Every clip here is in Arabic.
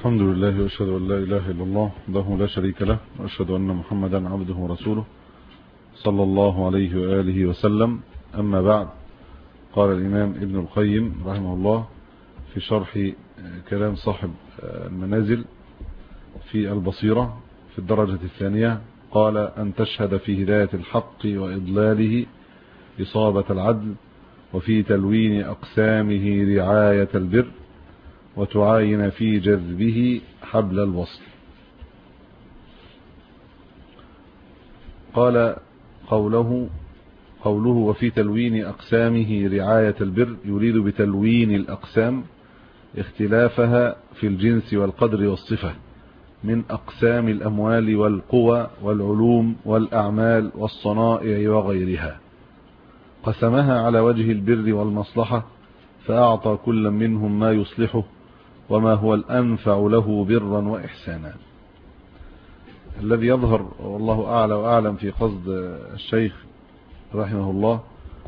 الحمد لله وأشهد أن لا إله إلا الله وحده لا شريك له وأشهد أن محمدا عبده ورسوله صلى الله عليه وآله وسلم. أما بعد، قال الإمام ابن القيم رحمه الله في شرح كلام صاحب المنازل في البصيرة في الدرجة الثانية، قال: أن تشهد في هداية الحق وإضلاله إصابة العدل، وفي تلوين أقسامه رعاية البر، وتعاين في جذبه حبل الوصل. قال قوله وفي تلوين أقسامه رعاية البر، يريد بتلوين الأقسام اختلافها في الجنس والقدر والصفة من أقسام الأموال والقوى والعلوم والأعمال والصنائع وغيرها، قسمها على وجه البر والمصلحة، فأعطى كل منهم ما يصلحه وما هو الأنفع له برا وإحسانا. الذي يظهر والله أعلى وأعلم في قصد الشيخ رحمه الله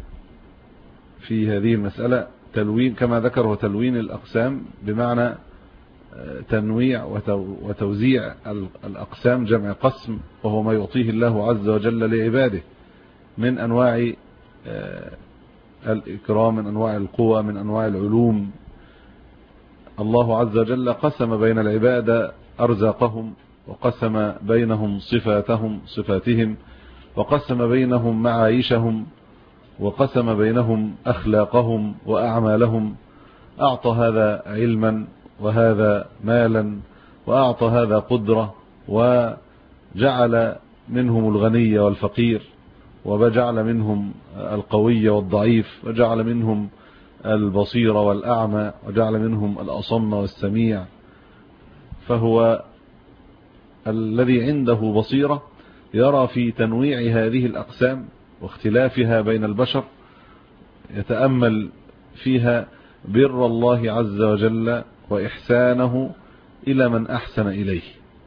في هذه المسألة تلوين، كما ذكر، وتلوين الأقسام بمعنى تنويع وتوزيع الأقسام، جمع قسم، وهو ما يعطيه الله عز وجل لعباده من أنواع الإكرام، من أنواع القوى، من أنواع العلوم. الله عز وجل قسم بين العباد أرزاقهم، وقسم بينهم صفاتهم، وقسم بينهم معايشهم، وقسم بينهم أخلاقهم وأعمالهم. أعطى هذا علما وهذا مالا، وأعطى هذا قدرة، وجعل منهم الغني والفقير، وجعل منهم القوي والضعيف، وجعل منهم البصير والأعمى، وجعل منهم الأصم والسميع. فهو الذي عنده بصيرة يرى في تنويع هذه الأقسام واختلافها بين البشر، يتأمل فيها بر الله عز وجل وإحسانه إلى من أحسن إليه.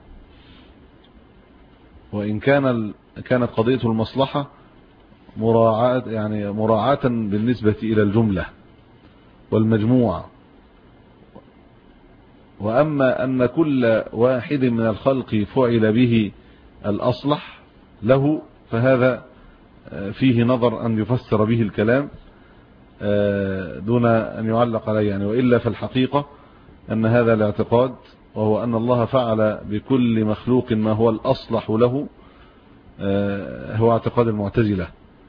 وإن كانت قضية المصلحة مراعاة بالنسبة إلى الجملة والمجموعة، وأما أن كل واحد من الخلق فعل به الأصلح له، فهذا فيه نظر أن يفسر به الكلام دون أن يعلق عليه وإلا فالحقيقة أن هذا الاعتقاد، وهو أن الله فعل بكل مخلوق ما هو الأصلح له، هو اعتقاد المعتزلة.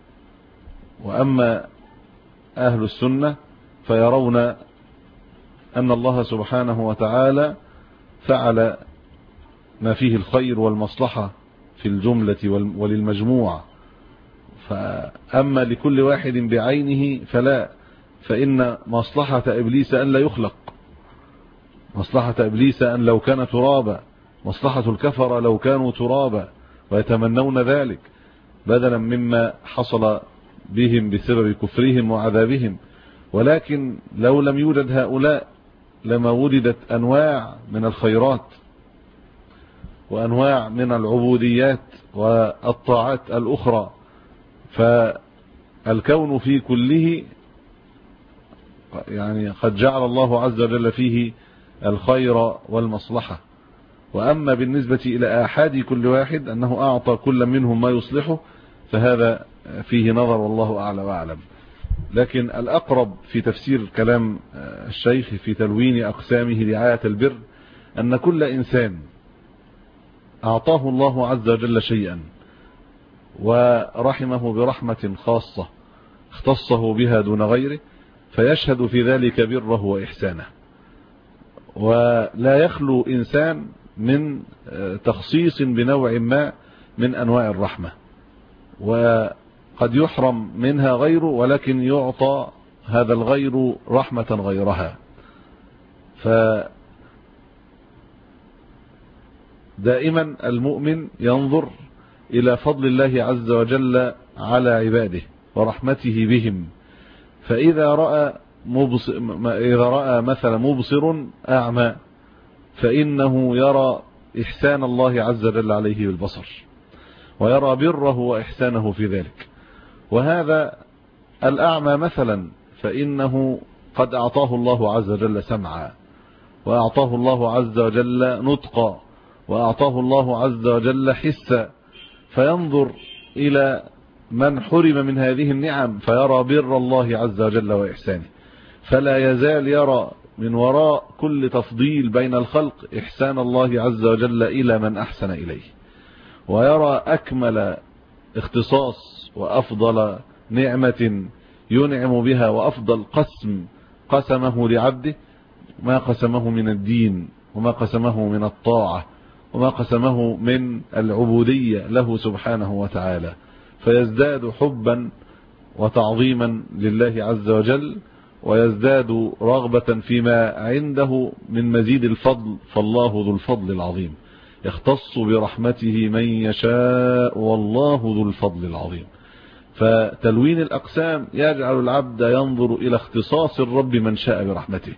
وأما أهل السنة فيرون أن الله سبحانه وتعالى فعل ما فيه الخير والمصلحة في الجملة وللمجموعة، فأما لكل واحد بعينه فلا، فإن مصلحة إبليس أن لا يخلق، مصلحة إبليس أن لو كان ترابا، مصلحة الكفر لو كانوا ترابا ويتمنون ذلك بدلا مما حصل بهم بسبب كفرهم وعذابهم. ولكن لو لم يوجد هؤلاء لما وجدت أنواع من الخيرات وأنواع من العبوديات والطاعات الأخرى، فالكون في كله قد جعل الله عز وجل فيه الخير والمصلحة. وأما بالنسبة إلى آحاد كل واحد أنه أعطى كل منهم ما يصلحه، فهذا فيه نظر والله أعلى وأعلم. لكن الأقرب في تفسير كلام الشيخ في تلوين أقسامه رعاية البر أن كل إنسان أعطاه الله عز وجل شيئا ورحمه برحمة خاصة اختصه بها دون غيره، فيشهد في ذلك بره وإحسانه. ولا يخلو إنسان من تخصيص بنوع ما من أنواع الرحمة، وقد يحرم منها غيره، ولكن يعطى هذا الغير رحمة غيرها. فدائما المؤمن ينظر إلى فضل الله عز وجل على عباده ورحمته بهم، فإذا رأى مثلا مبصر أعمى فإنه يرى إحسان الله عز وجل عليه بالبصر، ويرى بره وإحسانه في ذلك. وهذا الأعمى مثلا فإنه قد أعطاه الله عز وجل سمعا، وأعطاه الله عز وجل نطقا، وأعطاه الله عز وجل حسا، فينظر إلى من حرم من هذه النعم فيرى بر الله عز وجل وإحسانه، فلا يزال يرى من وراء كل تفضيل بين الخلق إحسان الله عز وجل إلى من أحسن إليه، ويرى أكمل اختصاص وأفضل نعمة ينعم بها وأفضل قسم قسمه لعبده ما قسمه من الدين، وما قسمه من الطاعة، وما قسمه من العبودية له سبحانه وتعالى، فيزداد حبا وتعظيما لله عز وجل، ويزداد رغبة فيما عنده من مزيد الفضل، فالله ذو الفضل العظيم يختص برحمته من يشاء والله ذو الفضل العظيم. فتلوين الأقسام يجعل العبد ينظر إلى اختصاص الرب من شاء برحمته.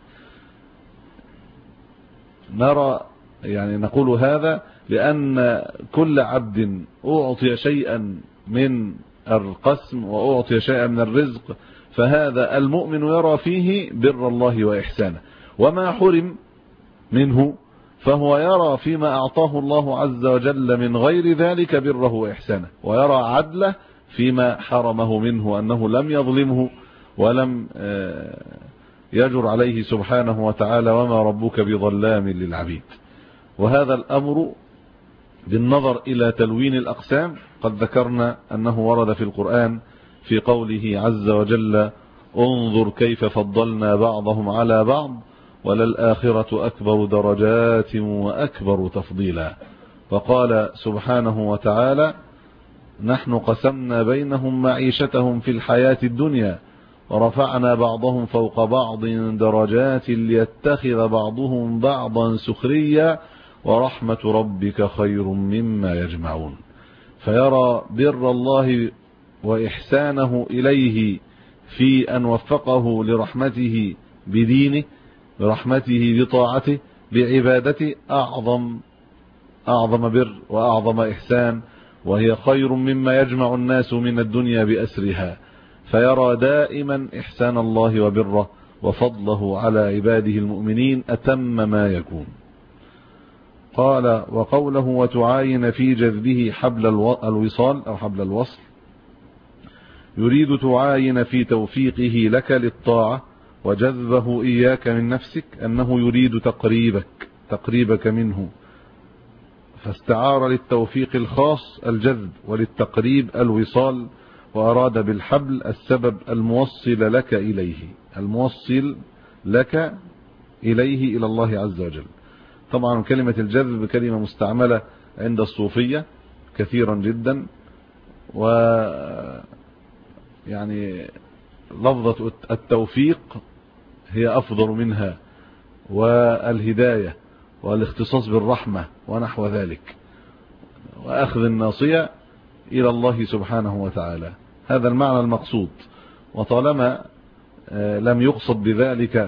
نقول هذا لأن كل عبد أعطي شيئا من القسم وأعطي شيئا من الرزق، فهذا المؤمن يرى فيه بر الله وإحسانه، وما حرم منه فهو يرى فيما أعطاه الله عز وجل من غير ذلك بره وإحسانه، ويرى عدله فيما حرمه منه أنه لم يظلمه ولم يجر عليه سبحانه وتعالى، وما ربك بظلام للعبيد. وهذا الأمر بالنظر إلى تلوين الأقسام قد ذكرنا أنه ورد في القرآن في قوله عز وجل انظر كيف فضلنا بعضهم على بعض وللآخرة أكبر درجات وأكبر تفضيلا. وقال سبحانه وتعالى نحن قسمنا بينهم معيشتهم في الحياة الدنيا ورفعنا بعضهم فوق بعض درجات ليتخذ بعضهم بعضا سخريا ورحمة ربك خير مما يجمعون. فيرى بر الله وإحسانه إليه في أن وفقه لرحمته بدينه، برحمته بطاعته بعبادته، أعظم بر وأعظم إحسان، وهي خير مما يجمع الناس من الدنيا بأسرها. فيرى دائما إحسان الله وبره وفضله على عباده المؤمنين أتم ما يكون. قال وقوله وتعاين في جذبه حبل الوصال أو حبل الوصل، يريد تعاين في توفيقه لك للطاعة وجذبه إياك من نفسك، أنه يريد تقريبك منه، فاستعار للتوفيق الخاص الجذب وللتقريب الوصال، وأراد بالحبل السبب الموصل لك إليه إلى الله عز وجل. طبعا كلمة الجذب كلمة مستعملة عند الصوفية كثيرا جدا، ويعني لفظة التوفيق هي أفضل منها، والهداية والاختصاص بالرحمة ونحو ذلك، وأخذ الناصية إلى الله سبحانه وتعالى، هذا المعنى المقصود. وطالما لم يقصد بذلك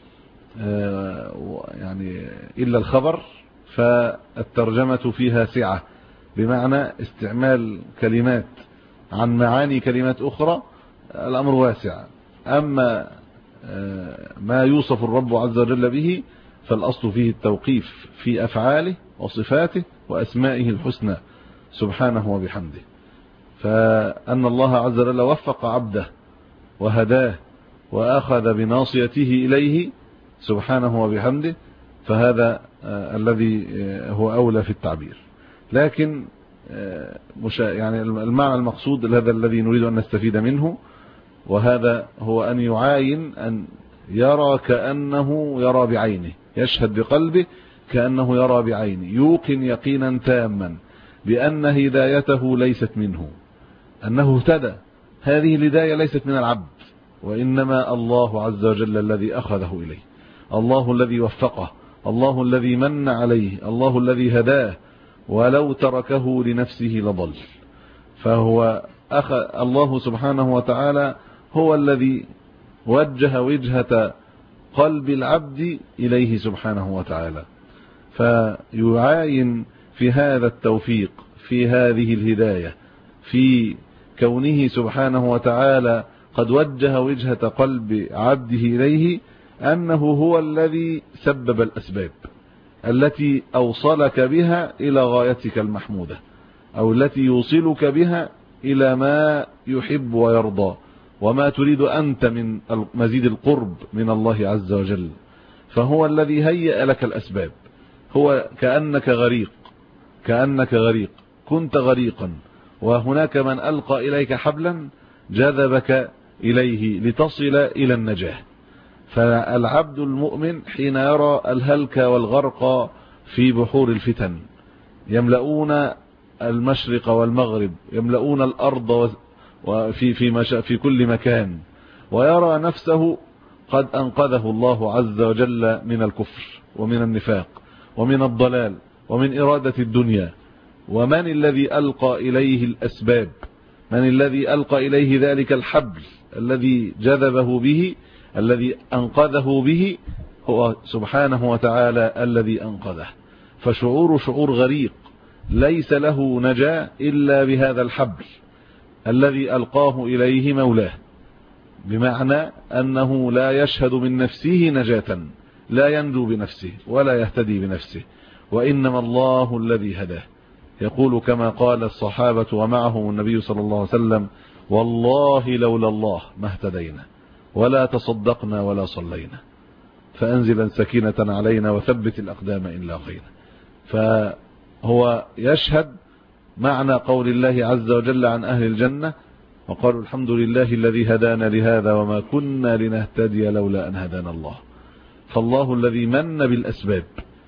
يعني إلا الخبر، فالترجمة فيها سعة، بمعنى استعمال كلمات عن معاني كلمات أخرى، الأمر واسع. أما ما يوصف الرب عز وجل به فالأصل فيه التوقيف في أفعاله وصفاته وأسمائه الحسنى سبحانه وبحمده. فأن الله عز وجل وفق عبده وهداه وأخذ بناصيته إليه سبحانه وبحمده، فهذا الذي هو أولى في التعبير. لكن يعني المعنى المقصود هذا الذي نريد أن نستفيد منه، وهذا هو أن يعاين، أن يرى كأنه يرى بعينه، يشهد بقلبه كأنه يرى بعينه، يوقن يقينا تاما بأن هدايته ليست منه، أنه اهتدى، هذه الهداية ليست من العبد، وإنما الله عز وجل الذي أخذه إليه، الله الذي وفقه، الله الذي من عليه، الله الذي هداه، ولو تركه لنفسه لضل. فهو الله سبحانه وتعالى هو الذي وجه وجهة قلب العبد إليه سبحانه وتعالى، فيعاين في هذا التوفيق، في هذه الهداية، في كونه سبحانه وتعالى قد وجه وجهة قلب عبده إليه، أنه هو الذي سبب الأسباب التي أوصلك بها إلى غايتك المحمودة، أو التي يوصلك بها إلى ما يحب ويرضى وما تريد أنت من مزيد القرب من الله عز وجل. فهو الذي هيأ لك الأسباب. هو كأنك غريق كنت غريقا، وهناك من ألقى إليك حبلا جذبك إليه لتصل إلى النجاة. فالعبد المؤمن حين يرى الهلك والغرق في بحور الفتن يملؤون المشرق والمغرب، يملؤون الأرض في كل مكان، ويرى نفسه قد أنقذه الله عز وجل من الكفر ومن النفاق ومن الضلال ومن إرادة الدنيا. ومن الذي ألقى إليه الأسباب؟ من الذي ألقى إليه ذلك الحبل الذي جذبه به، الذي أنقذه به؟ هو سبحانه وتعالى الذي أنقذه. فشعور غريق ليس له نجاة إلا بهذا الحبل الذي ألقاه إليه مولاه، بمعنى أنه لا يشهد من نفسه نجاة، لا ينجو بنفسه ولا يهتدي بنفسه، وإنما الله الذي هداه. يقول كما قال الصحابة ومعهم النبي صلى الله عليه وسلم: والله لولا الله ما اهتدينا ولا تصدقنا ولا صلينا، فأنزلا سكينة علينا وثبت الأقدام إن لاقينا. فهو يشهد معنى قول الله عز وجل عن أهل الجنة: وقالوا الحمد لله الذي هدانا لهذا وما كنا لنهتدي لولا أن هدانا الله. فالله الذي من بالأسباب،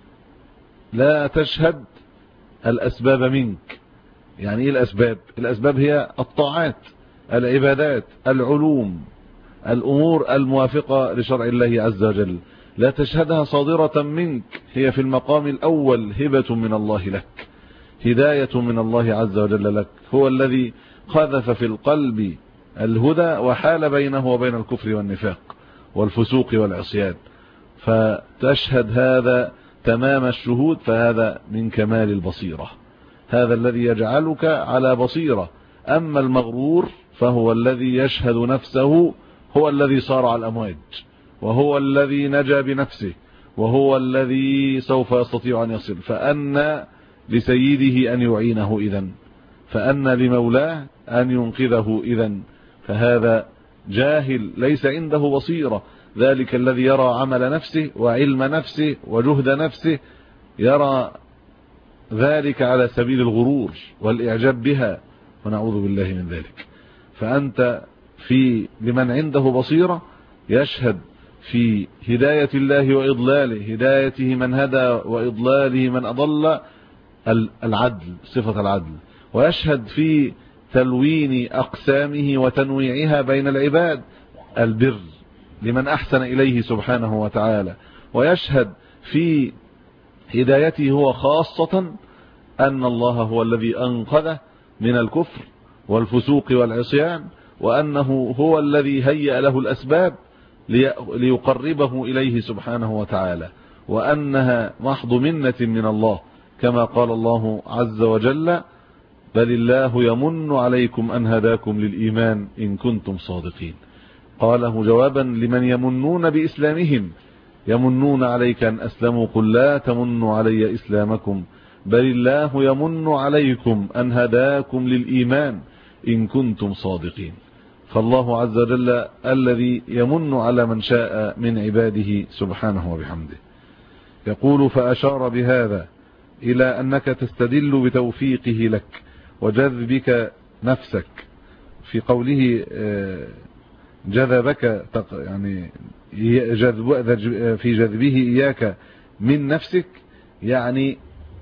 لا تشهد الأسباب منك. يعني إيه الأسباب؟ الأسباب هي الطاعات، العبادات، العلوم، الأمور الموافقة لشرع الله عز وجل، لا تشهدها صادرة منك، هي في المقام الأول هبة من الله لك، هداية من الله عز وجل لك. هو الذي قذف في القلب الهدى وحال بينه وبين الكفر والنفاق والفسوق والعصيان، فتشهد هذا تمام الشهود. فهذا من كمال البصيرة، هذا الذي يجعلك على بصيرة. أما المغرور فهو الذي يشهد نفسه هو الذي صار على الأمواج، وهو الذي نجا بنفسه، وهو الذي سوف يستطيع أن يصل. فأن لسيده أن يعينه إذن، فأن لمولاه أن ينقذه إذن. فهذا جاهل ليس عنده بصيرة. ذلك الذي يرى عمل نفسه وعلم نفسه وجهد نفسه يرى ذلك على سبيل الغرور والإعجاب بها، ونعوذ بالله من ذلك. فأنت لمن عنده بصيرة يشهد في هداية الله وإضلاله، هدايته من هدى وإضلاله من أضل، العدل، صفة العدل. ويشهد في تلوين أقسامه وتنويعها بين العباد، البر لمن أحسن إليه سبحانه وتعالى. ويشهد في هدايته هو خاصة أن الله هو الذي أنقذه من الكفر والفسوق والعصيان، وأنه هو الذي هيأ له الأسباب ليقربه إليه سبحانه وتعالى، وأنها محض منة من الله، كما قال الله عز وجل: بل الله يمن عليكم أن هداكم للإيمان إن كنتم صادقين. قاله جوابا لمن يمنون بإسلامهم: يمنون عليك أن أسلموا قل لا تمنوا علي إسلامكم بل الله يمن عليكم أن هداكم للإيمان إن كنتم صادقين. فالله عز وجل الذي يمن على من شاء من عباده سبحانه وبحمده. يقول: فأشار بهذا إلى أنك تستدل بتوفيقه لك وجذبك نفسك. في قوله جذبك، يعني في جذبه إياك من نفسك، يعني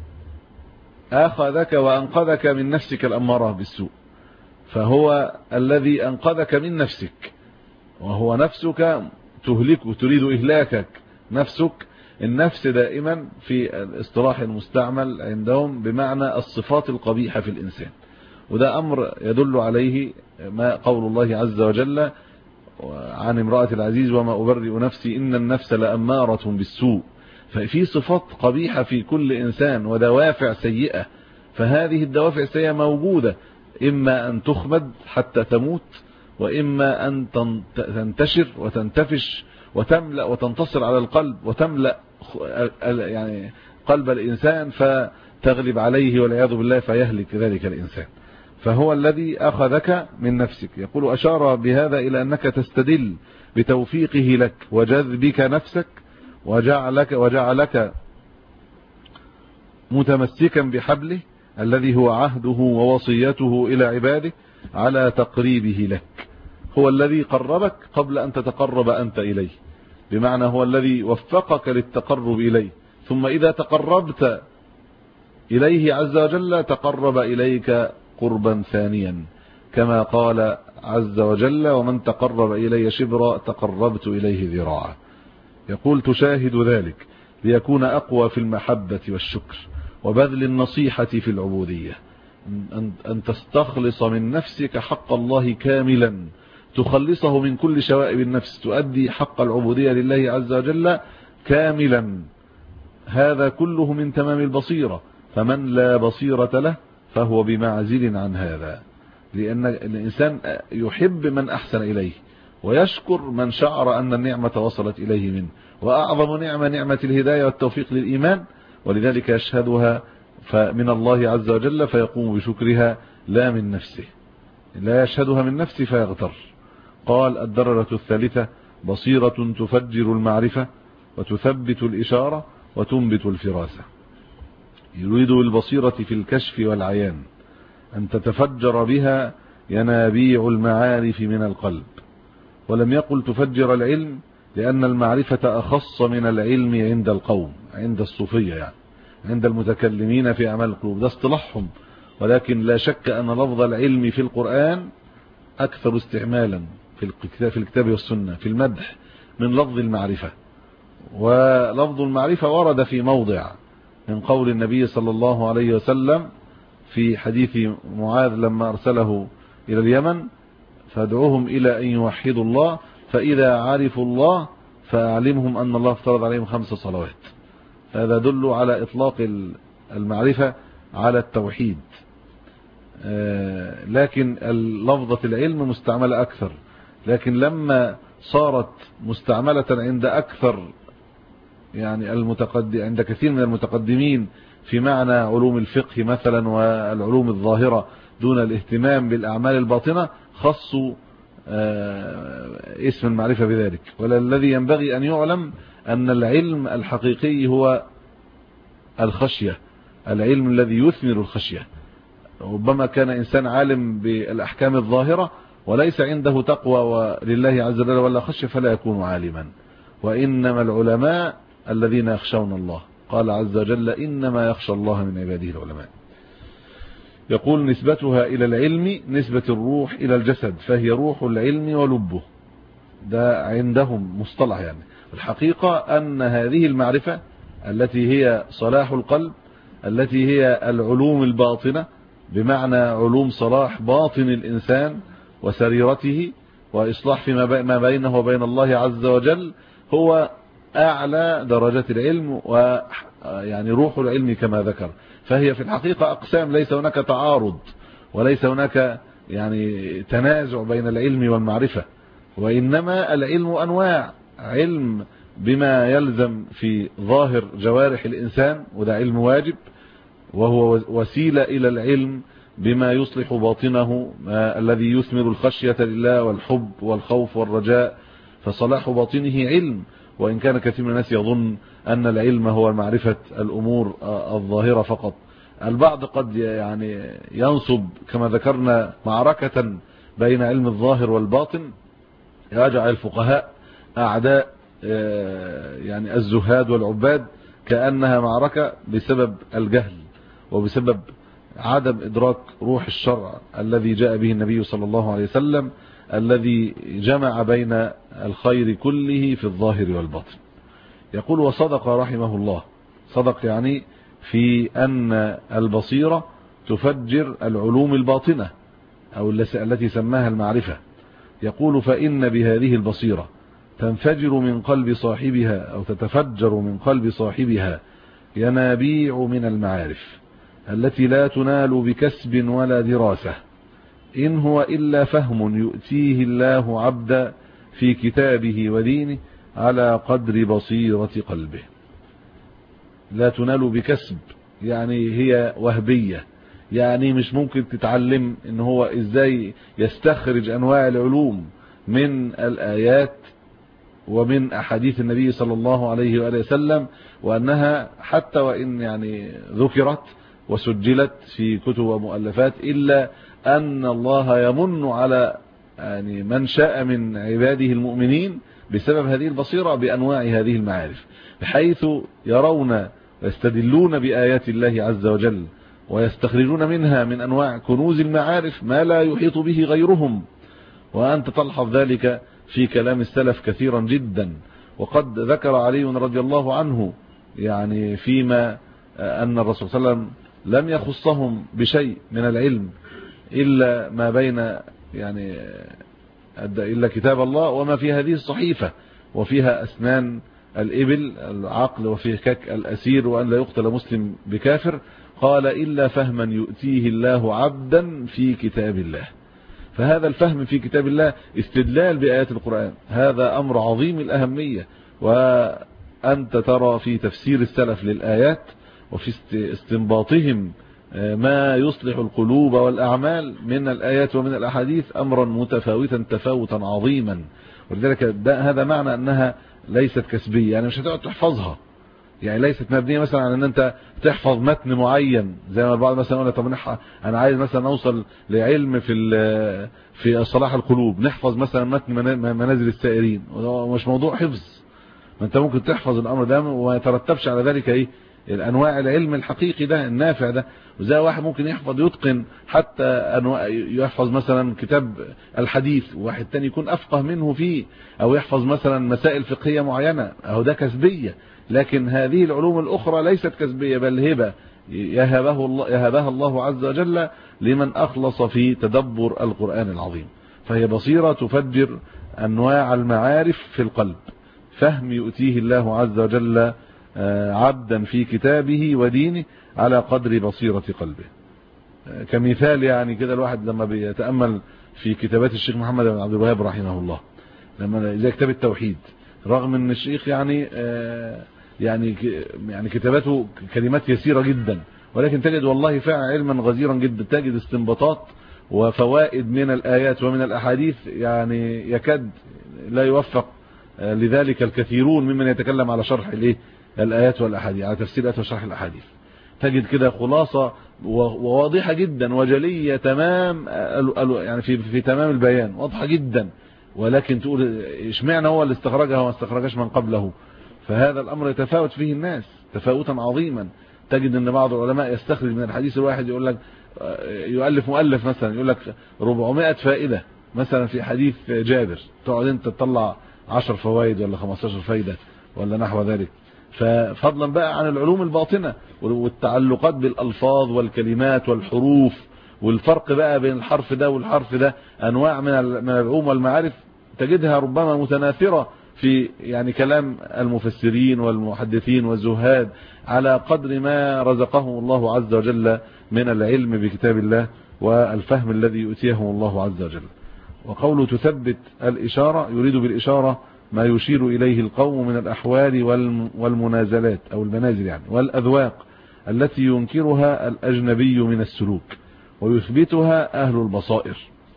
أخذك وأنقذك من نفسك الأمارة بالسوء. فهو الذي أنقذك من نفسك، وهو نفسك تهلك، تريد إهلاكك. نفسك، النفس دائما في الاصطلاح المستعمل عندهم بمعنى الصفات القبيحة في الإنسان، وده أمر يدل عليه ما قول الله عز وجل عن امرأة العزيز: وما أبرئ نفسي إن النفس لأمارة بالسوء. ففي صفات قبيحة في كل إنسان ودوافع سيئة، فهذه الدوافع السيئة موجودة، إما أن تخمد حتى تموت، وإما أن تنتشر وتنتفش وتملأ وتنتصر على القلب وتملأ يعني قلب الإنسان فتغلب عليه والعياذ بالله فيهلك ذلك الإنسان. فهو الذي أخذك من نفسك. يقول أشار بهذا إلى أنك تستدل بتوفيقه لك وجذبك نفسك وجعلك متمسكا بحبله الذي هو عهده ووصيته إلى عباده على تقريبه لك. هو الذي قربك قبل أن تتقرب أنت إليه، بمعنى هو الذي وفقك للتقرب إليه، ثم إذا تقربت إليه عز وجل تقرب إليك قربا ثانيا، كما قال عز وجل ومن تقرب إلي شبرا تقربت إليه ذراعا. يقول تشاهد ذلك ليكون أقوى في المحبة والشكر وبذل النصيحة في العبودية، أن تستخلص من نفسك حق الله كاملا، تخلصه من كل شوائب النفس، تؤدي حق العبودية لله عز وجل كاملا. هذا كله من تمام البصيرة، فمن لا بصيرة له فهو بمعزل عن هذا، لأن الإنسان يحب من أحسن إليه ويشكر من شعر أن النعمة وصلت إليه منه، وأعظم نعمة الهداية والتوفيق للإيمان، ولذلك يشهدها من الله عز وجل فيقوم بشكرها لا من نفسه، لا يشهدها من نفسه فيغتر. قال الدرجة الثالثة بصيرة تفجر المعرفة وتثبت الإشارة وتنبت الفراسة. يريد بالبصيرة في الكشف والعيان أن تتفجر بها ينابيع المعارف من القلب، ولم يقل تفجر العلم لأن المعرفة أخص من العلم عند القوم، عند الصوفية يعني، عند المتكلمين في أعمال القلوب، ده اصطلاحهم. ولكن لا شك أن لفظ العلم في القرآن أكثر استعمالا في الكتاب والسنة في المدح من لفظ المعرفة. ولفظ المعرفة ورد في موضع من قول النبي صلى الله عليه وسلم في حديث معاذ لما أرسله إلى اليمن فادعوهم إلى أن يوحدوا الله فإذا عرفوا الله فأعلمهم أن الله افترض عليهم 5 صلوات. هذا دل على إطلاق المعرفة على التوحيد، لكن لفظة العلم مستعملة أكثر، لكن لما صارت مستعملة عند أكثر يعني عند كثير من المتقدمين في معنى علوم الفقه مثلا والعلوم الظاهرة دون الاهتمام بالأعمال الباطنة، خصوا اسم المعرفة بذلك. والذي ينبغي أن يعلم أن العلم الحقيقي هو الخشية، العلم الذي يثمر الخشية. ربما كان إنسان عالم بالأحكام الظاهرة وليس عنده تقوى ولله عز وجل ولا خشية فلا يكون عالما. وإنما العلماء الذين يخشون الله، قال عز وجل إنما يخشى الله من عباده العلماء. يقول نسبتها إلى العلم نسبة الروح إلى الجسد، فهي روح العلم ولبه. ده عندهم مصطلح يعني. الحقيقة أن هذه المعرفة التي هي صلاح القلب، التي هي العلوم الباطنة بمعنى علوم صلاح باطن الإنسان وسريرته وإصلاح فيما بينه وبين الله عز وجل، هو أعلى درجات العلم ويعني روح العلم كما ذكر. فهي في الحقيقة أقسام، ليس هناك تعارض وليس هناك يعني تنازع بين العلم والمعرفة، وإنما العلم أنواع: علم بما يلزم في ظاهر جوارح الإنسان وده علم واجب، وهو وسيلة إلى العلم بما يصلح باطنه الذي يثمر الخشية لله والحب والخوف والرجاء، فصلاح باطنه علم. وإن كان كثير من الناس يظن أن العلم هو معرفة الأمور الظاهرة فقط. البعض قد يعني ينصب كما ذكرنا معركة بين علم الظاهر والباطن، يجعل الفقهاء أعداء يعني الزهاد والعباد كأنها معركة بسبب الجهل وبسبب عدم إدراك روح الشرع الذي جاء به النبي صلى الله عليه وسلم، الذي جمع بين الخير كله في الظاهر والباطن. يقول وصدق رحمه الله، صدق يعني في أن البصيرة تفجر العلوم الباطنة أو التي سماها المعرفة. يقول فإن بهذه البصيرة تنفجر من قلب صاحبها أو تتفجر من قلب صاحبها ينابيع من المعارف التي لا تنال بكسب ولا دراسة، إن هو إلا فهم يؤتيه الله عبدا في كتابه ودينه على قدر بصيرة قلبه. لا تنال بكسب، يعني هي وهبية، يعني مش ممكن تتعلم ان هو ازاي يستخرج انواع العلوم من الآيات ومن أحاديث النبي صلى الله عليه وآله وسلم، وأنها حتى وإن يعني ذكرت وسجلت في كتب ومؤلفات، إلا أن الله يمن على يعني من شاء من عباده المؤمنين بسبب هذه البصيرة بأنواع هذه المعارف، بحيث يرون ويستدلون بآيات الله عز وجل ويستخرجون منها من أنواع كنوز المعارف ما لا يحيط به غيرهم. وأنت تلحظ ذلك في كلام السلف كثيرا جدا. وقد ذكر علي رضي الله عنه يعني فيما أن الرسول صلى الله عليه وسلم لم يخصهم بشيء من العلم إلا ما بين يعني إلا كتاب الله وما في هذه الصحيفة، وفيها أسنان الإبل العقل وفيه كك الأسير وأن لا يقتل مسلم بكافر. قال إلا فهما يؤتيه الله عبدا في كتاب الله. فهذا الفهم في كتاب الله استدلال بآيات القرآن، هذا أمر عظيم الأهمية. وأنت ترى في تفسير السلف للآيات وفي استنباطهم ما يصلح القلوب والأعمال من الآيات ومن الأحاديث أمرا متفاوتا تفاوتا عظيما. ولذلك هذا معنى أنها ليست كسبية، يعني مش هتقعد تحفظها، يعني ليست مبنية مثلا على ان انت تحفظ متن معين زي ما البعض مثلا يقول طب انا عايز مثلا اوصل لعلم في صلاح القلوب، نحفظ مثلا متن منازل السائرين، ومش موضوع حفظ. ما انت ممكن تحفظ الامر ده وما يترتبش على ذلك ايه الانواع العلم الحقيقي ده النافع ده. وزي واحد ممكن يحفظ يتقن حتى انواع، يحفظ مثلا كتاب الحديث وواحد تاني يكون افقه منه فيه، او يحفظ مثلا مسائل فقهية معينة، اهو ده كسبية. لكن هذه العلوم الأخرى ليست كسبية، بل هبة يهبها الله عز وجل لمن أخلص في تدبر القرآن العظيم. فهي بصيرة تفجر أنواع المعارف في القلب، فهم يؤتيه الله عز وجل عبدا في كتابه ودينه على قدر بصيرة قلبه. كمثال يعني كده الواحد لما بيتأمل في كتابات الشيخ محمد بن عبد الوهاب رحمه الله، لما زي كتاب التوحيد، رغم ان الشيخ يعني كتاباته كلمات يسيرة جدا، ولكن تجد والله فعلا علما غزيرا جدا، تجد استنباطات وفوائد من الآيات ومن الأحاديث يعني يكاد لا يوفق لذلك الكثيرون ممن يتكلم على شرح الآيات والأحاديث، على تفسير الآيات وشرح الأحاديث. تجد كده خلاصة وواضحة جدا وجلية تمام، يعني في تمام البيان واضحة جدا، ولكن تقول اشمعنى هو اللي استخرجها وما استخرجش من قبله. فهذا الأمر يتفاوت فيه الناس تفاوتا عظيما. تجد ان بعض العلماء يستخرج من الحديث الواحد يقول لك، يؤلف مؤلف مثلا يقول لك 400 فائدة مثلا في حديث جابر، تقعد انت تطلع 10 فوائد ولا 15 فائدة ولا نحو ذلك. ففضلا بقى عن العلوم الباطنة والتعلقات بالألفاظ والكلمات والحروف، والفرق بقى بين الحرف ده والحرف ده، أنواع من العلوم والمعارف تجدها ربما متناثرة في يعني كلام المفسرين والمحدثين والزهاد على قدر ما رزقهم الله عز وجل من العلم بكتاب الله والفهم الذي يؤتيهم الله عز وجل. وقوله تثبت الإشارة، يريد بالإشارة ما يشير إليه القوم من الأحوال والمنازلات أو المنازل يعني والأذواق التي ينكرها الأجنبي من السلوك ويثبتها أهل البصائر.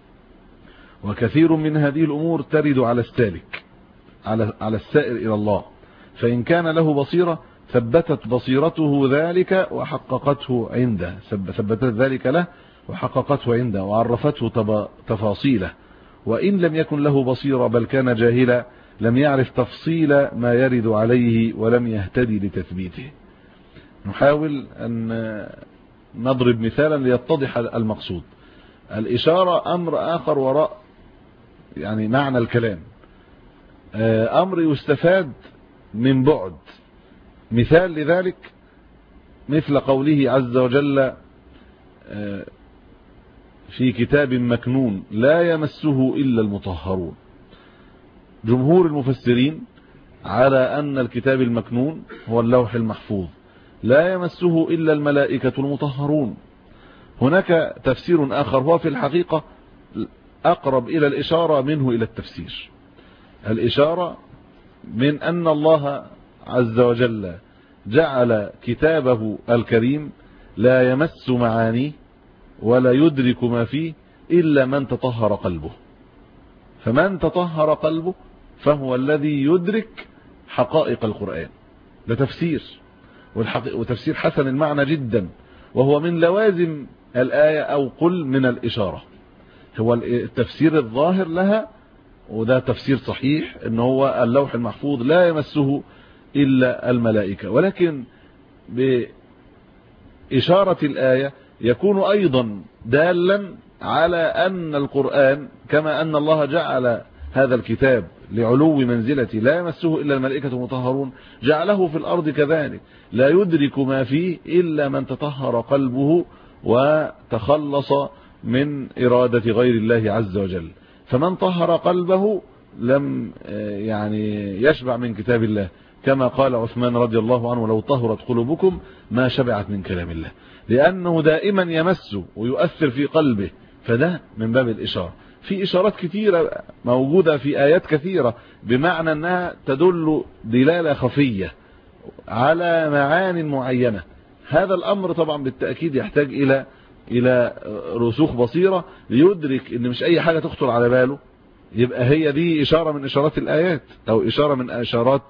وكثير من هذه الأمور ترد على السالك، على السائر إلى الله، فإن كان له بصيرة ثبتت بصيرته ذلك وحققته عنده، ثبتت ذلك له وحققته عنده وعرفته تفاصيله. وإن لم يكن له بصيرة بل كان جاهلا لم يعرف تفصيل ما يرد عليه ولم يهتدي لتثبيته. نحاول أن نضرب مثالا ليتضح المقصود. الإشارة أمر آخر وراء يعني معنى الكلام، أمر يستفاد من بعد. مثال لذلك مثل قوله عز وجل في كتاب مكنون لا يمسه إلا المطهرون. جمهور المفسرين على أن الكتاب المكنون هو اللوح المحفوظ، لا يمسه إلا الملائكة المطهرون. هناك تفسير آخر هو في الحقيقة أقرب إلى الإشارة منه إلى التفسير. الإشارة من أن الله عز وجل جعل كتابه الكريم لا يمس معانيه ولا يدرك ما فيه إلا من تطهر قلبه. فمن تطهر قلبه فهو الذي يدرك حقائق القرآن. ده تفسير، وتفسير حسن المعنى جدا، وهو من لوازم الآية أو قل من الإشارة. هو التفسير الظاهر لها، وده تفسير صحيح، ان هو اللوح المحفوظ لا يمسه إلا الملائكة، ولكن بإشارة الآية يكون أيضا دالا على أن القرآن كما أن الله جعل هذا الكتاب لعلو منزلته لا يمسه إلا الملائكة المطهرون، جعله في الأرض كذلك لا يدرك ما فيه إلا من تطهر قلبه وتخلص من إرادة غير الله عز وجل. فمن طهر قلبه لم يشبع من كتاب الله، كما قال عثمان رضي الله عنه: لو طهرت قلوبكم ما شبعت من كلام الله، لأنه دائما يمسه ويؤثر في قلبه. فده من باب الإشارة. في إشارات كثيرة موجودة في آيات كثيرة بمعنى أنها تدل دلالة خفية على معان معينة. هذا الأمر طبعا بالتأكيد يحتاج إلى رسوخ بصيرة ليدرك أن مش أي حاجة تخطر على باله يبقى هي دي إشارة من إشارات الآيات أو إشارة من إشارات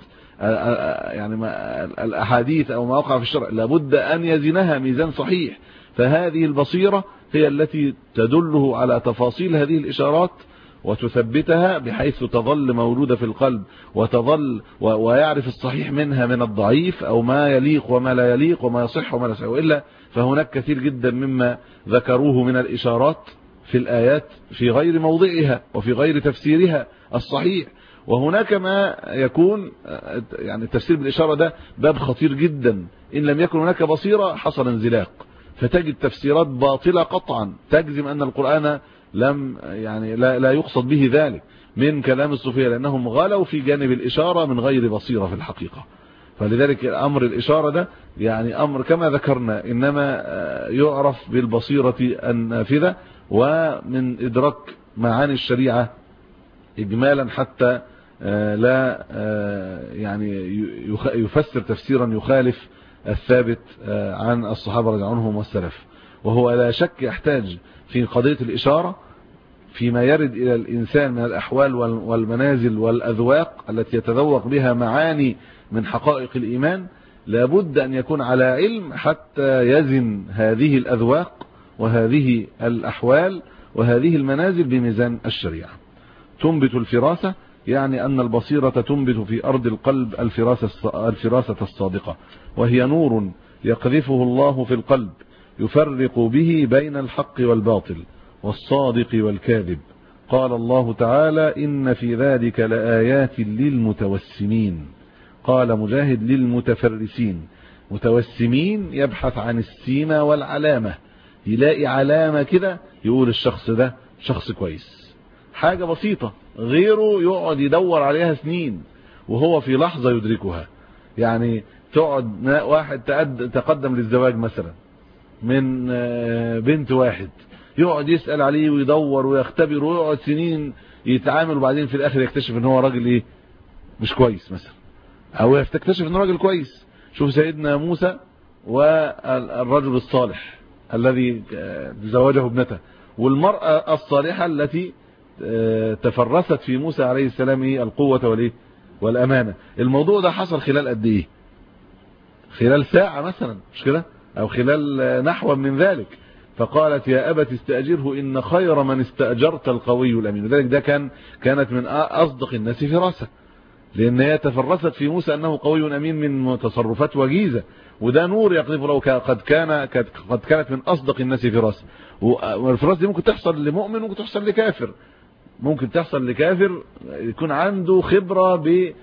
الأحاديث أو ما وقع في الشرع. لابد أن يزنها ميزان صحيح. فهذه البصيرة هي التي تدله على تفاصيل هذه الإشارات وتثبتها بحيث تظل موجودة في القلب، وتظل ويعرف الصحيح منها من الضعيف أو ما يليق وما لا يليق وما يصح وما لا يصح. وإلا فهناك كثير جدا مما ذكروه من الإشارات في الآيات في غير موضعها وفي غير تفسيرها الصحيح. وهناك ما يكون التفسير بالإشارة ده باب خطير جدا. إن لم يكن هناك بصيرة حصل انزلاق، فتجد تفسيرات باطلة قطعا تجزم أن القرآن لا يقصد به ذلك من كلام الصوفية، لأنهم غلوا في جانب الإشارة من غير بصيرة في الحقيقة. فلذلك أمر الإشارة ده أمر كما ذكرنا إنما يعرف بالبصيرة النافذة ومن إدراك معاني الشريعة إجمالا، حتى لا يفسر تفسيرا يخالف الثابت عن الصحابة رضي الله عنهم والسلف. وهو لا شك يحتاج في قضية الإشارة فيما يرد إلى الإنسان من الأحوال والمنازل والأذواق التي يتذوق بها معاني من حقائق الإيمان، لابد أن يكون على علم حتى يزن هذه الأذواق وهذه الأحوال وهذه المنازل بميزان الشريعة. تنبت الفراسة، يعني أن البصيرة تنبت في أرض القلب الفراسة الصادقة، وهي نور يقذفه الله في القلب يفرق به بين الحق والباطل والصادق والكاذب. قال الله تعالى: إن في ذلك لآيات للمتوسمين. قال مجاهد: للمتفرسين. متوسمين يبحث عن السيمة والعلامة، يلاقي علامة كده يقول الشخص ده شخص كويس. حاجة بسيطة غيره يقعد يدور عليها سنين وهو في لحظة يدركها. تقعد واحد تقدم للزواج مثلا من بنت واحد، يقعد يسأل عليه ويدور ويختبر ويقعد سنين يتعامل، وبعدين في الآخر يكتشف ان هو راجل مش كويس مثلا، او يكتشف ان راجل كويس. شوف سيدنا موسى والرجل الصالح الذي زوجه ابنته، والمرأة الصالحة التي تفرست في موسى عليه السلام القوة والأمانة. الموضوع ده حصل خلال قد ايه؟ خلال ساعة مثلا، مش كده؟ او خلال نحو من ذلك. فقالت: يا أبت استأجره إن خير من استأجرت القوي الأمين. وذلك ده كانت من أصدق الناس فراسة، لأن هي تفرست في موسى أنه قوي أمين من تصرفات وجيزة، وده نور يقذف له. قد كانت من أصدق الناس فراسة. والفراسة دي ممكن تحصل لمؤمن وممكن تحصل لكافر. ممكن تحصل لكافر يكون عنده خبرة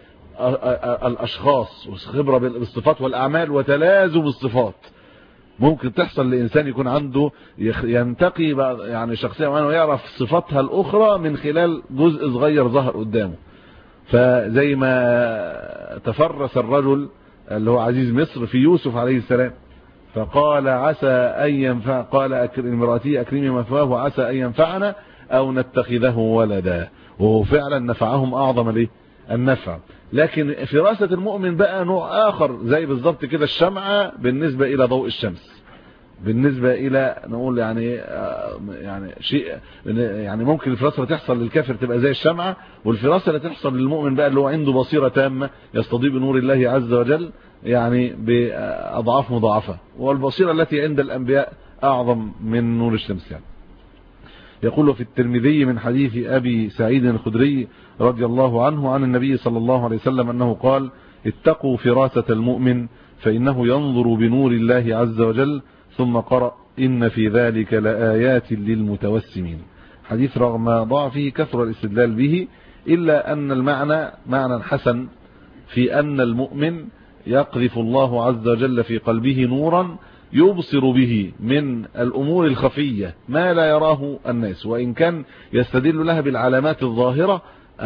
بالأشخاص وخبرة بالصفات والأعمال وتلازم الصفات. ممكن تحصل لإنسان يكون عنده ينتقي شخصية معينة ويعرف صفاتها الأخرى من خلال جزء صغير ظهر قدامه. فزي ما تفرس الرجل اللي هو عزيز مصر في يوسف عليه السلام، فقال: عسى أن ينفع، قال امرأتي أكرمي مثواه عسى أن ينفعنا أو نتخذه ولدا. وهو فعلا نفعهم أعظم النفع. لكن فراسة المؤمن بقى نوع آخر، زي بالظبط كده الشمعة بالنسبة إلى ضوء الشمس، بالنسبة إلى نقول يعني شيء، يعني ممكن الفراسة اللي تحصل للكافر تبقى زي الشمعة، والفراسة اللي تحصل للمؤمن بقى اللي هو عنده بصيرة تامة يستضيء بنور الله عز وجل يعني بأضعاف مضاعفة، والبصيرة التي عند الأنبياء أعظم من نور الشمس يعني. يقول في الترمذي من حديث أبي سعيد الخدري رضي الله عنه عن النبي صلى الله عليه وسلم أنه قال: اتقوا فراسة المؤمن فإنه ينظر بنور الله عز وجل. ثم قرأ: إن في ذلك لآيات للمتوسمين. حديث رغم ضعفه كثر الاستدلال به، إلا أن المعنى معنى حسن في أن المؤمن يقذف الله عز وجل في قلبه نورا يبصر به من الأمور الخفية ما لا يراه الناس، وإن كان يستدل لها بالعلامات الظاهرة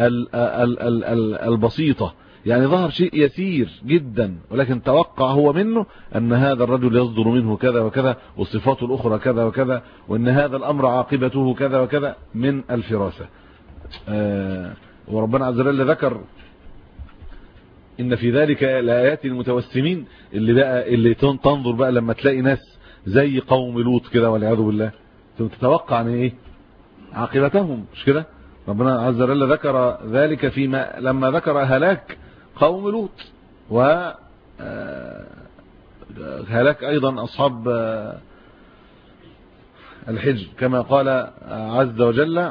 البسيطة، يعني ظهر شيء يسير جدا ولكن توقع هو منه أن هذا الرجل يصدر منه كذا وكذا وصفاته الأخرى كذا وكذا، وأن هذا الأمر عاقبته كذا وكذا من الفراسة. وربنا عز وجل ذكر إن في ذلك لآيات المتوسمين، اللي تنظر بقى لما تلاقي ناس زي قوم لوط كده والعياذ بالله، تتوقع ان ايه عاقبتهم، مش كده؟ ربنا عز وجل ذكر ذلك فيما لما ذكر هلاك قوم لوط، و هلاك ايضا اصحاب الحجر، كما قال عز وجل: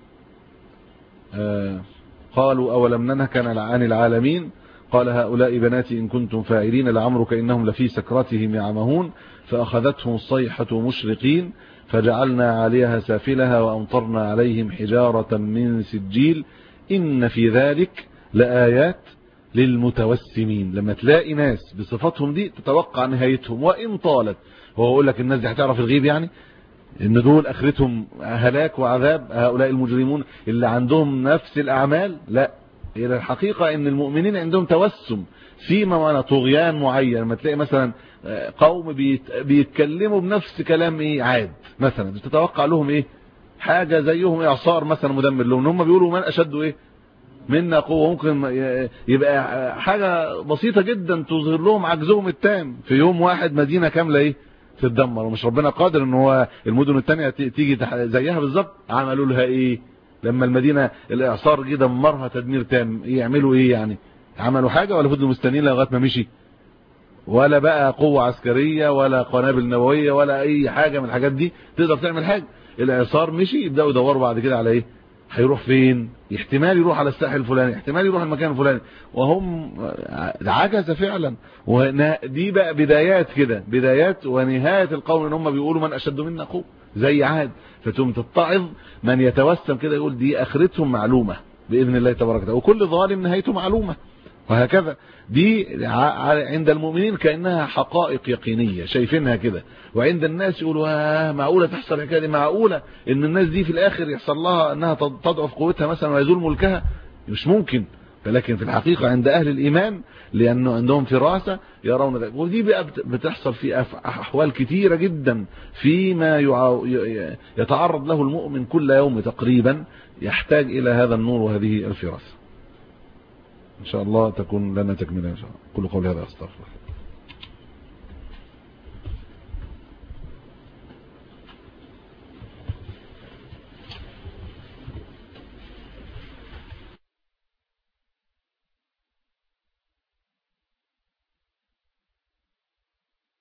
قالوا أولم ننهك عن العالمين قال هؤلاء بناتي إن كنتم فاعلين لعمرك إنهم لفي سكرتهم يعمهون فأخذتهم الصيحة مشرقين فجعلنا عليها سافلها وأمطرنا عليهم حجارة من سجيل إن في ذلك لآيات للمتوسمين. لما تلاقي ناس بصفتهم دي تتوقع نهايتهم وإن طالت. هو يقول لك الناس دي هتعرف الغيب يعني ان دول اخرتهم هلاك وعذاب هؤلاء المجرمون اللي عندهم نفس الاعمال؟ لا، الى الحقيقة ان المؤمنين عندهم توسم فيما وانا طغيان معين. لما تلاقي مثلا قوم بيتكلموا بنفس كلام ايه عاد مثلا، تتوقع لهم ايه حاجة زيهم اعصار مثلا مدمر لهم، هم بيقولوا من اشد ايه منا قوة، ممكن يبقى حاجة بسيطة جدا تظهر لهم عجزهم التام، في يوم واحد مدينة كاملة ايه تتدمر. ومش ربنا قادر ان هو المدن التانية تيجي زيها بالظبط؟ عملوا لها ايه لما المدينة الاعصار جه دمرها تدمير تام؟ يعملوا ايه يعني؟ عملوا حاجة ولا فضلوا مستنيين لغايه ما مشي؟ ولا بقى قوة عسكرية ولا قنابل نووية ولا اي حاجة من الحاجات دي تقدر تعمل حاجة. الاعصار مشي، يبداوا يدوروا بعد كده على ايه هيروح فين. احتمال يروح على الساحل الفلاني، احتمال يروح المكان الفلاني، وهم عجز فعلا. ودي بقى بدايات كده، بدايات ونهاية القول ان هم بيقولوا من اشد منا قوة زي عاد. فتم تتعظ من يتوسم كده يقول دي اخرتهم معلومة باذن الله تبارك وتعالى، وكل ظالم نهايته معلومة، وهكذا. دي عند المؤمنين كأنها حقائق يقينية شايفينها كده، وعند الناس يقولوا معقولة تحصل الحكاية دي؟ معقولة ان الناس دي في الاخر يحصل لها انها تضعف قوتها مثلا ويزول ملكها؟ مش ممكن. ولكن في الحقيقة عند اهل الايمان لانه عندهم فراسة يرون ذلك. ودي بقى بتحصل في احوال كتيرة جدا فيما يتعرض له المؤمن كل يوم تقريبا، يحتاج الى هذا النور وهذه الفراسة. إن شاء الله تكون لنا تكملة إن شاء الله. كل قول هذا أستغفر.